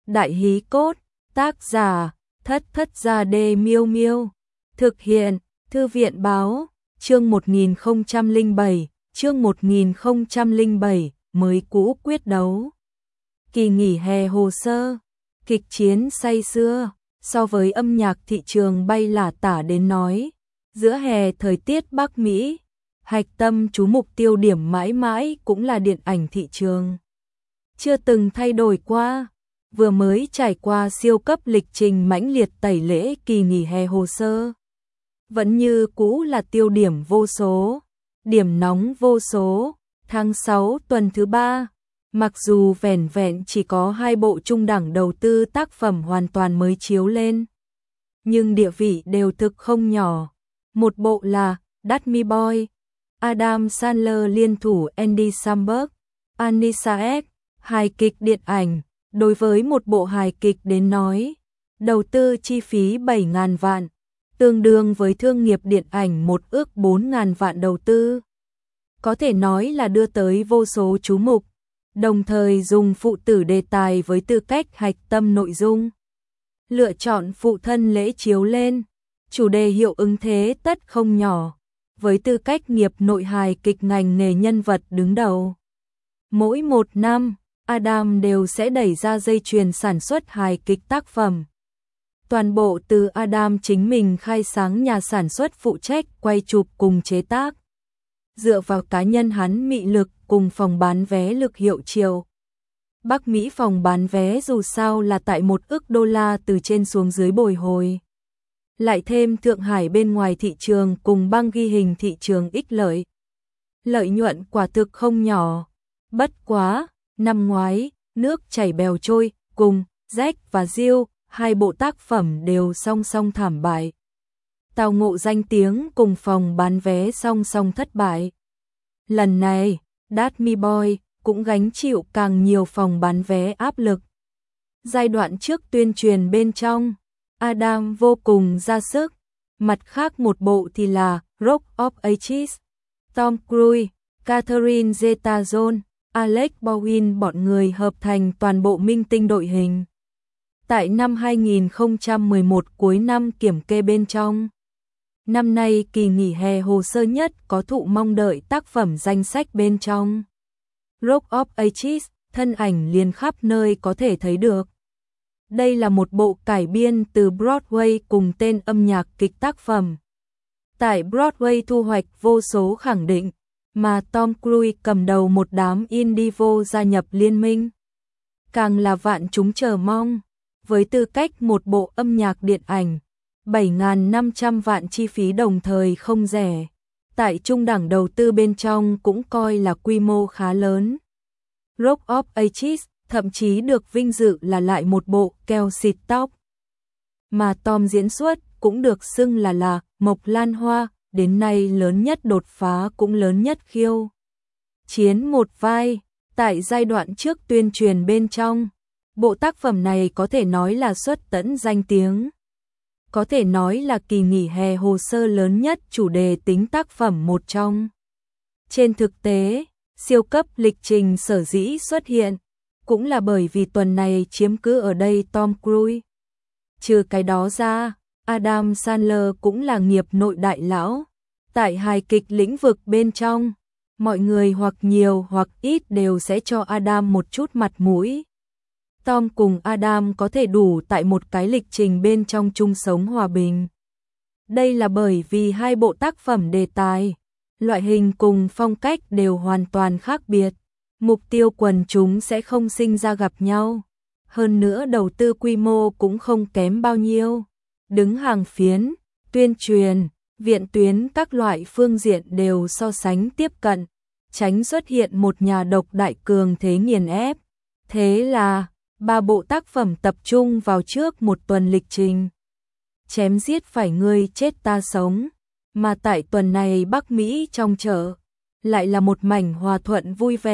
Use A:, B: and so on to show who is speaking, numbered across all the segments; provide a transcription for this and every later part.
A: Đại hí cốt, tác giả, Thất Thất Gia Đê Miêu Miêu. Thực hiện, Thư viện báo, chương 1007, mới cũ quyết đấu. Kỳ nghỉ hè hồ sơ, kịch chiến say sưa, so với âm nhạc thị trường bay lả tả đến nói, giữa hè thời tiết Bắc Mỹ, hạch tâm chú mục tiêu điểm mãi mãi cũng là điện ảnh thị trường. Chưa từng thay đổi qua, vừa mới trải qua siêu cấp lịch trình mãnh liệt tẩy lễ kỳ nghỉ hè hồ sơ. Vẫn như cũ là tiêu điểm vô số, điểm nóng vô số, tháng 6 tuần thứ 3. Mặc dù vẻn vẹn chỉ có 2 bộ trung đẳng đầu tư tác phẩm hoàn toàn mới chiếu lên, nhưng địa vị đều thực không nhỏ. Một bộ là Dutch Boy, Adam Sandler liên thủ Andy Samberg, Anissa S. Hài kịch điện ảnh. Đối với một bộ hài kịch đến nói, đầu tư chi phí 7.000 vạn, tương đương với thương nghiệp điện ảnh một ước 4.000 vạn đầu tư. Có thể nói là đưa tới vô số chú mục, đồng thời dùng phụ tử đề tài với tư cách hạch tâm nội dung. Lựa chọn phụ thân lễ chiếu lên, chủ đề hiệu ứng thế tất không nhỏ, với tư cách nghiệp nội hài kịch ngành nghề nhân vật đứng đầu. Mỗi một năm, Adam đều sẽ đẩy ra dây chuyền sản xuất hài kịch tác phẩm. Toàn bộ từ Adam chính mình khai sáng nhà sản xuất phụ trách quay chụp cùng chế tác. Dựa vào cá nhân hắn mị lực cùng phòng bán vé lực hiệu triệu. Bắc Mỹ phòng bán vé dù sao là tại 1 ức đô la từ trên xuống dưới bồi hồi. Lại thêm Thượng Hải bên ngoài thị trường cùng băng ghi hình thị trường ích lợi. Lợi nhuận quả thực không nhỏ. Bất quá, năm ngoái, Nước chảy bèo trôi, cùng Jack và Jill, 2 bộ tác phẩm đều song song thảm bại. Tào ngộ danh tiếng cùng phòng bán vé song song thất bại. Lần này, Dutch Boy cũng gánh chịu càng nhiều phòng bán vé áp lực. Giai đoạn trước tuyên truyền bên trong, Adam vô cùng ra sức. Mặt khác một bộ thì là Rock of Ages, Tom Cruise, Catherine Zeta-Jones, Alec Baldwin bọn người hợp thành toàn bộ minh tinh đội hình. Tại năm 2011 cuối năm kiểm kê bên trong. Năm nay kỳ nghỉ hè hồ sơ nhất có thụ mong đợi tác phẩm danh sách bên trong. Rock of Ages, thân ảnh liền khắp nơi có thể thấy được. Đây là một bộ cải biên từ Broadway cùng tên âm nhạc kịch tác phẩm. Tại Broadway thu hoạch vô số khẳng định, mà Tom Cruise cầm đầu một đám Indivo gia nhập liên minh. Càng là vạn chúng chờ mong, với tư cách một bộ âm nhạc điện ảnh, 7.500 vạn chi phí đồng thời không rẻ. Tại trung đẳng đầu tư bên trong cũng coi là quy mô khá lớn. Rock of Ages thậm chí được vinh dự là lại một bộ keo xịt tóc. Mà Tom diễn xuất cũng được xưng là Mộc Lan Hoa, đến nay lớn nhất đột phá cũng lớn nhất khiêu chiến một vai. Tại giai đoạn trước tuyên truyền bên trong, bộ tác phẩm này có thể nói là xuất tẫn danh tiếng. Có thể nói là kỳ nghỉ hè hồ sơ lớn nhất chủ đề tính tác phẩm một trong. Trên thực tế, siêu cấp lịch trình sở dĩ xuất hiện, cũng là bởi vì tuần này chiếm cứ ở đây Tom Cruise. Trừ cái đó ra, Adam Sandler cũng là nghiệp nội đại lão. Tại hài kịch lĩnh vực bên trong, mọi người hoặc nhiều hoặc ít đều sẽ cho Adam một chút mặt mũi. Tom cùng Adam có thể đủ tại một cái lịch trình bên trong chung sống hòa bình. Đây là bởi vì 2 bộ tác phẩm đề tài, loại hình cùng phong cách đều hoàn toàn khác biệt. Mục tiêu quần chúng sẽ không sinh ra gặp nhau. Hơn nữa đầu tư quy mô cũng không kém bao nhiêu. Đứng hàng phiến, tuyên truyền, viện tuyến các loại phương diện đều so sánh tiếp cận, tránh xuất hiện một nhà độc đại cường thế nghiền ép. Thế là 3 bộ tác phẩm tập trung vào trước một tuần lịch trình. Chém giết phải ngươi chết ta sống. Mà tại tuần này Bắc Mỹ trong chợ, lại là một mảnh hòa thuận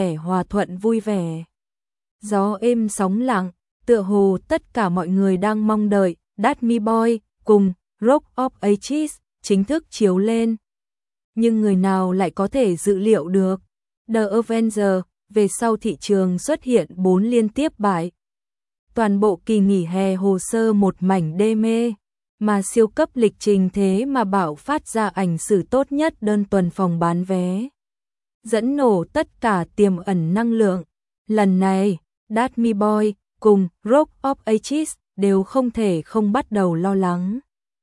A: vui vẻ. Gió êm sóng lặng, tựa hồ tất cả mọi người đang mong đợi Dutch Boy cùng Rock of Ages chính thức chiếu lên. Nhưng người nào lại có thể dự liệu được, The Avengers về sau thị trường xuất hiện 4 liên tiếp bại. Toàn bộ kỳ nghỉ hè hồ sơ một mảnh đê mê, mà siêu cấp lịch trình thế mà bạo phát ra ảnh xử tốt nhất đơn tuần phòng bán vé. Dẫn nổ tất cả tiềm ẩn năng lượng. Lần này, That Me Boy cùng Rock of Ages đều không thể không bắt đầu lo lắng.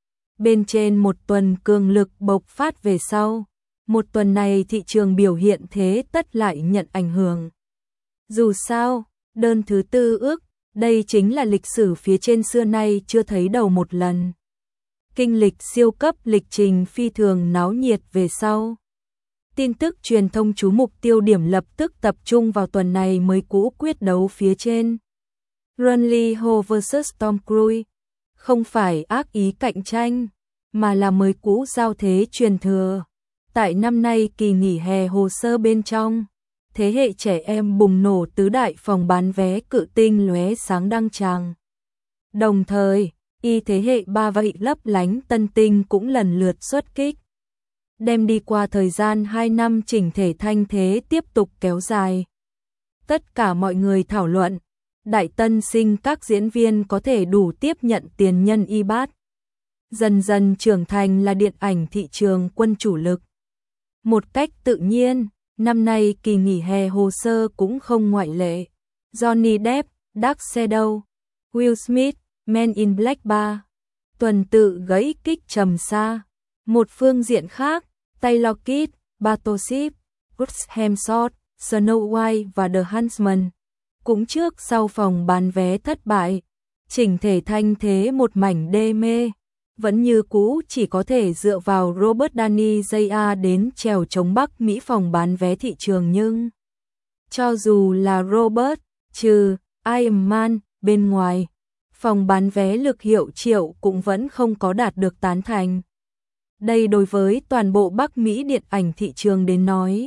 A: Bên trên một tuần cường lực bộc phát về sau, một tuần này thị trường biểu hiện thế tất lại nhận ảnh hưởng. Dù sao, đơn thứ tư ước, đây chính là lịch sử phía trên xưa nay chưa thấy đầu một lần. Kinh lịch siêu cấp lịch trình phi thường náo nhiệt về sau. Tin tức truyền thông chú mục tiêu điểm lập tức tập trung vào tuần này mới cũ quyết đấu phía trên. Runley Ho vs Tom Cruise không phải ác ý cạnh tranh, mà là mới cũ giao thế truyền thừa. Tại năm nay kỳ nghỉ hè hồ sơ bên trong, thế hệ trẻ em bùng nổ tứ đại phòng bán vé cự tinh lóe sáng đăng tràng. Đồng thời, thế hệ ba vậy lấp lánh tân tinh cũng lần lượt xuất kích. Đem đi qua thời gian 2 năm chỉnh thể thanh thế tiếp tục kéo dài. Tất cả mọi người thảo luận, đại tân sinh các diễn viên có thể đủ tiếp nhận tiền nhân y bát. Dần dần trưởng thành là điện ảnh thị trường quân chủ lực. Một cách tự nhiên, năm nay kỳ nghỉ hè hồ sơ cũng không ngoại lệ. Johnny Depp, Dark Shadow, Will Smith, Men in Black 3. Tuần tự gãy kích trầm xa. Một phương diện khác, Taylor Kitsch, Battleship, Chris Hemsworth, Snow White và The Huntsman cũng trước sau phòng bán vé thất bại. Chỉnh thể thanh thế một mảnh đê mê, vẫn như cũ chỉ có thể dựa vào Robert Downey Jr. đến trèo chống Bắc Mỹ phòng bán vé thị trường, nhưng cho dù là Robert, trừ Iron Man bên ngoài, phòng bán vé lực hiệu triệu cũng vẫn không có đạt được tán thành. Đây đối với toàn bộ Bắc Mỹ điện ảnh thị trường đến nói,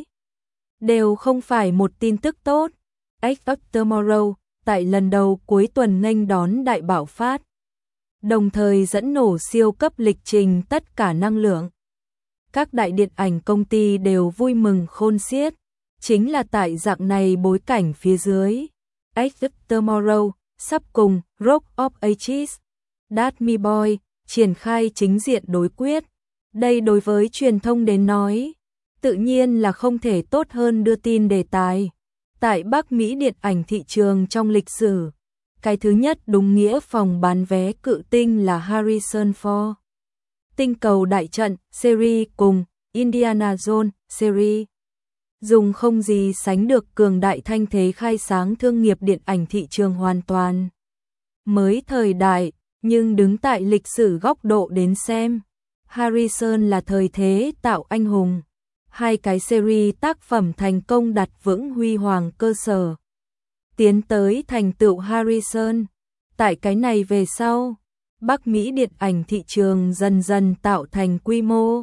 A: đều không phải một tin tức tốt. Edge of Tomorrow tại lần đầu cuối tuần nghênh đón đại bạo phát, đồng thời dẫn nổ siêu cấp lịch trình tất cả năng lượng. Các đại điện ảnh công ty đều vui mừng khôn xiết, chính là tại dạng này bối cảnh phía dưới. Edge of Tomorrow sắp cùng Rock of Ages, That Me Boy triển khai chính diện đối quyết. Đây đối với truyền thông đến nói, tự nhiên là không thể tốt hơn đưa tin đề tài. Tại Bắc Mỹ điện ảnh thị trường trong lịch sử, cái thứ nhất đúng nghĩa phòng bán vé cự tinh là Harrison Ford. Tinh cầu đại trận series cùng Indiana Jones series dùng không gì sánh được cường đại thanh thế khai sáng thương nghiệp điện ảnh thị trường hoàn toàn mới thời đại, nhưng đứng tại lịch sử góc độ đến xem, Harrison là thời thế tạo anh hùng. Hai cái series tác phẩm thành công đặt vững huy hoàng cơ sở, tiến tới thành tựu Harrison. Tại cái này về sau, Bắc Mỹ điện ảnh thị trường dần dần tạo thành quy mô,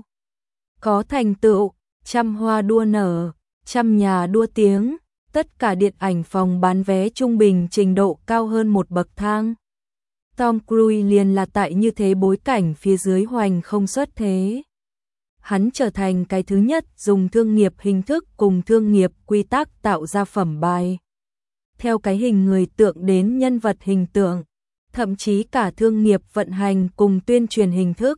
A: có thành tựu, trăm hoa đua nở, trăm nhà đua tiếng, tất cả điện ảnh phòng bán vé trung bình trình độ cao hơn một bậc thang. Tom Cruise liền là tại như thế bối cảnh phía dưới hoành không xuất thế. Hắn trở thành cái thứ nhất dùng thương nghiệp hình thức cùng thương nghiệp quy tắc tạo ra phẩm bài. Theo cái hình người tượng đến nhân vật hình tượng, thậm chí cả thương nghiệp vận hành cùng tuyên truyền hình thức.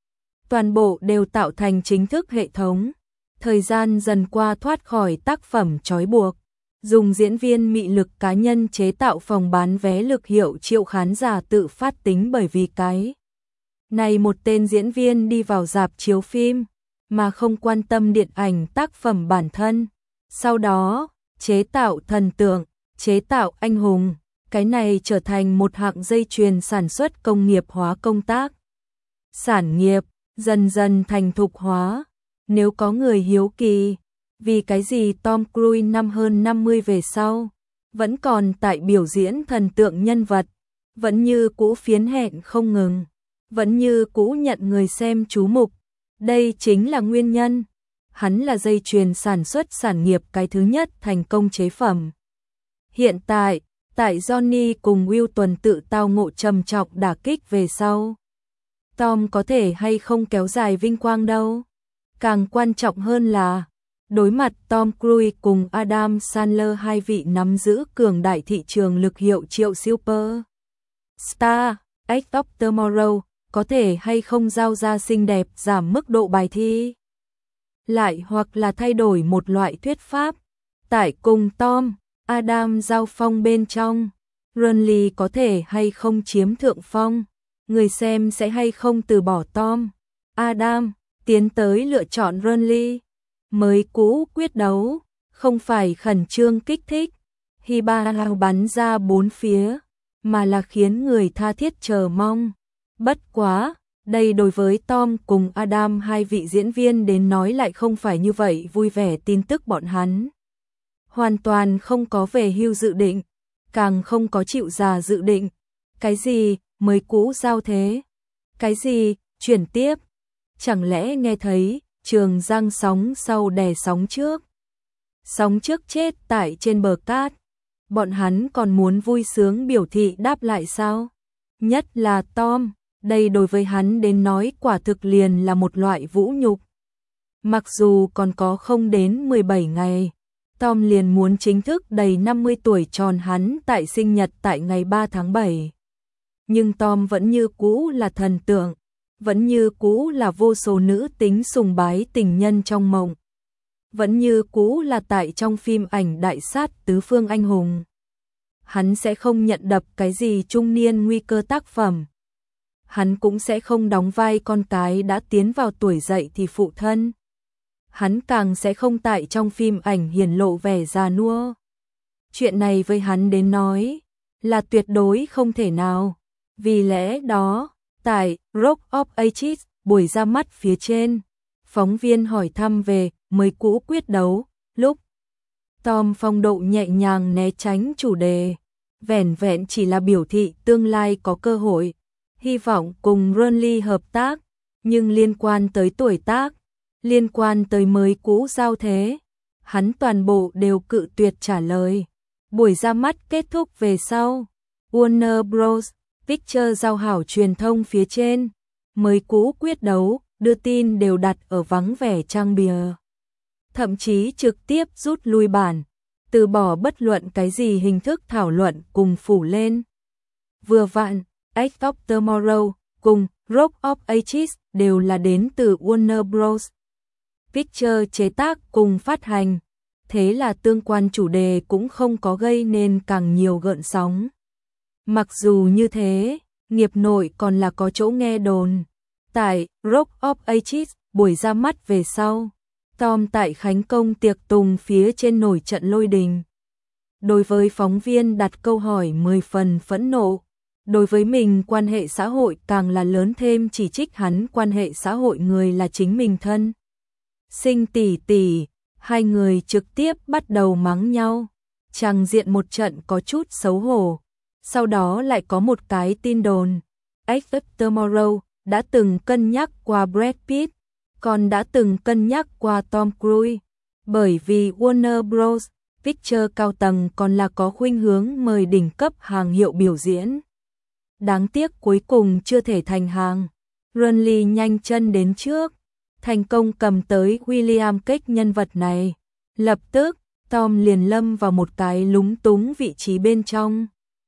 A: Toàn bộ đều tạo thành chính thức hệ thống. Thời gian dần qua thoát khỏi tác phẩm trói buộc, dùng diễn viên mị lực cá nhân chế tạo phòng bán vé lực hiệu triệu khán giả tự phát tính, bởi vì cái này một tên diễn viên đi vào rạp chiếu phim mà không quan tâm điện ảnh tác phẩm bản thân. Sau đó, chế tạo thần tượng, chế tạo anh hùng, cái này trở thành một hạng dây chuyền sản xuất công nghiệp hóa công tác. Sản nghiệp, dần dần thành thục hóa. Nếu có người hiếu kỳ, vì cái gì Tom Cruise năm hơn 50 về sau, vẫn còn tại biểu diễn thần tượng nhân vật, vẫn như cũ phiến hẹn không ngừng, vẫn như cũ nhận người xem chú mục. Đây chính là nguyên nhân. Hắn là dây chuyền sản xuất sản nghiệp cái thứ nhất thành công chế phẩm. Hiện tại, tại Johnny cùng Will tuần tự tao ngộ trầm trọng đả kích về sau, Tom có thể hay không kéo dài vinh quang đâu. Càng quan trọng hơn là, đối mặt Tom Cruise cùng Adam Sandler, hai vị nắm giữ cường đại thị trường lực hiệu triệu super Star, Edge of Tomorrow, có thể hay không giao ra xinh đẹp giảm mức độ bài thi? Lại hoặc là thay đổi một loại thuyết pháp, tại cùng Tom, Adam giao phong bên trong, Renly có thể hay không chiếm thượng phong, người xem sẽ hay không từ bỏ Tom, Adam, tiến tới lựa chọn Renly. Mới cũ quyết đấu, không phải khẩn trương kích thích, Hibao bắn ra bốn phía, mà là khiến người tha thiết chờ mong. Bất quá, đây đối với Tom cùng Adam, hai vị diễn viên đến nói lại không phải như vậy vui vẻ. Tin tức bọn hắn hoàn toàn không có về hưu dự định, càng không có chịu già dự định. Cái gì mới cũ giao thế? Cái gì chuyển tiếp? Chẳng lẽ nghe thấy Trường Giang sóng sau đè sóng trước? Sóng trước chết tại trên bờ cát, bọn hắn còn muốn vui sướng biểu thị đáp lại sao? Nhất là Tom, đây đối với hắn đến nói quả thực liền là một loại vũ nhục. Mặc dù còn có không đến 17 ngày, Tom liền muốn chính thức đầy 50 tuổi tròn hắn tại sinh nhật tại ngày 3 tháng 7. Nhưng Tom vẫn như cũ là thần tượng, vẫn như cũ là vô số nữ tính sùng bái tình nhân trong mộng. Vẫn như cũ là tại trong phim ảnh đại sát tứ phương anh hùng. Hắn sẽ không nhận đập cái gì trung niên nguy cơ tác phẩm. Hắn cũng sẽ không đóng vai con cái đã tiến vào tuổi dậy thì phụ thân. Hắn càng sẽ không tại trong phim ảnh hiển lộ vẻ già nua. Chuyện này với hắn đến nói là tuyệt đối không thể nào. Vì lẽ đó, tại Rock of Ages, buổi ra mắt phía trên, phóng viên hỏi thăm về mới cũ quyết đấu, lúc Tom phong độ nhẹ nhàng né tránh chủ đề, vẻn vẹn chỉ là biểu thị tương lai có cơ hội, hy vọng cùng Renly hợp tác, nhưng liên quan tới tuổi tác, liên quan tới mới cũ giao thế, hắn toàn bộ đều cự tuyệt trả lời. Buổi ra mắt kết thúc về sau, Warner Bros. Pictures giao hảo truyền thông phía trên, mới cũ quyết đấu, đưa tin đều đặt ở vắng vẻ trang bìa. Thậm chí trực tiếp rút lui bản, từ bỏ bất luận cái gì hình thức thảo luận cùng phủ lên. Vừa vặn, Edge of Tomorrow cùng Rock of Ages đều là đến từ Warner Bros. Pictures chế tác cùng phát hành, thế là tương quan chủ đề cũng không có gây nên càng nhiều gợn sóng. Mặc dù như thế, nghiệp nội còn là có chỗ nghe đồn. Tại Rock of Ages, buổi ra mắt về sau, Tom tại khánh công tiệc tùng phía trên nổi trận lôi đình. Đối với phóng viên đặt câu hỏi 10 phần phẫn nộ, đối với mình quan hệ xã hội càng là lớn thêm chỉ trích hắn quan hệ xã hội người là chính mình thân. Sinh tỷ tỷ, hai người trực tiếp bắt đầu mắng nhau, tràng diện một trận có chút xấu hổ. Sau đó lại có một cái tin đồn, Edge of Tomorrow đã từng cân nhắc qua Brad Pitt, còn đã từng cân nhắc qua Tom Cruise, bởi vì Warner Bros. Pictures cao tầng còn là có khuynh hướng mời đỉnh cấp hàng hiệu biểu diễn. Đáng tiếc cuối cùng chưa thể thành hàng. Renly nhanh chân đến trước, thành công cầm tới William Cage nhân vật này. Lập tức, Tom liền lâm vào một cái lúng túng vị trí bên trong.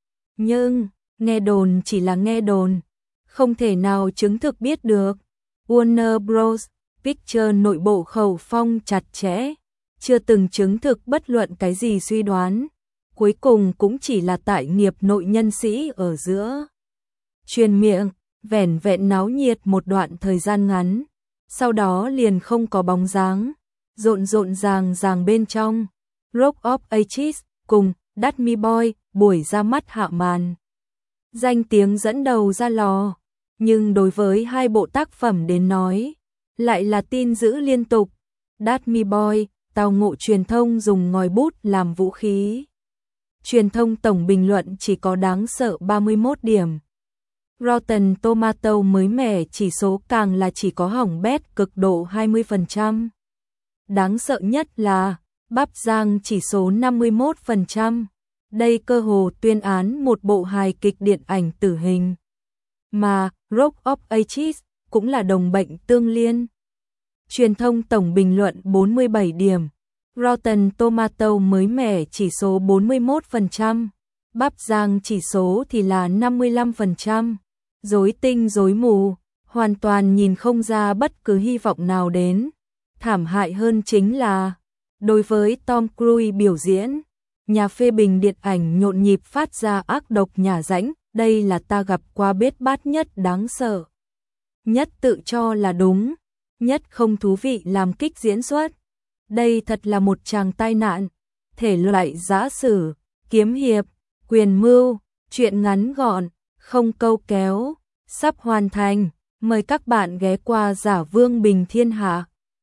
A: Nhưng, nghe đồn chỉ là nghe đồn, không thể nào chứng thực biết được. Warner Bros. Pictures nội bộ khẩu phong chặt chẽ, chưa từng chứng thực bất luận cái gì suy đoán, cuối cùng cũng chỉ là tại nghiệp nội nhân sĩ ở giữa. Truyền miệng, vẻn vẹn náo nhiệt một đoạn thời gian ngắn, sau đó liền không có bóng dáng, rộn ràng bên trong. Rock of Ages cùng That's Me Boy buổi ra mắt hạ màn. Danh tiếng dẫn đầu ra lò, nhưng đối với hai bộ tác phẩm đến nói, lại là tin dữ liên tục. That's Me Boy, tào ngộ truyền thông dùng ngòi bút làm vũ khí. Truyền thông tổng bình luận chỉ có đáng sợ 31 điểm. Rotten Tomato mới mẻ chỉ số càng là chỉ có hỏng bét cực độ 20%. Đáng sợ nhất là Bắp Giang chỉ số 51%. Đây cơ hồ tuyên án một bộ hài kịch điện ảnh tử hình. Mà Rock of Ages cũng là đồng bệnh tương liên. Truyền thông tổng bình luận 47 điểm. Rotten Tomato mới mẻ chỉ số 41%. Bắp rang chỉ số thì là 55%, rối tinh rối mù, hoàn toàn nhìn không ra bất cứ hy vọng nào đến. Thảm hại hơn chính là, đối với Tom Cruise biểu diễn, nhà phê bình điện ảnh nhộn nhịp phát ra ác độc nhả rãnh, đây là ta gặp qua bết bát nhất đáng sợ. Nhất tự cho là đúng, nhất không thú vị làm kích diễn xuất. Đây thật là một tràng tai nạn, thể loại giã sử, kiếm hiệp, quyền mưu, truyện ngắn gọn, không câu kéo, sắp hoàn thành. Mời các bạn ghé qua Giả Vương Bình Thiên Hạ.